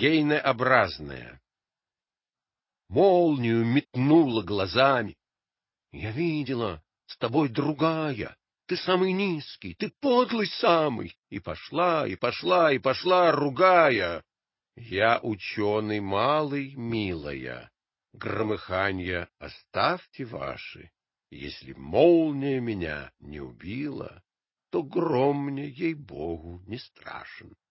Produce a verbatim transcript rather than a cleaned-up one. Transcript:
гейнеобразная. Молнию метнула глазами. Я видела, с тобой другая. Ты самый низкий, ты подлый самый. И пошла, и пошла, и пошла, ругая. Я ученый малый, милая. Громыханья оставьте ваши. Если молния меня не убила, то гром мне, ей-богу, не страшен.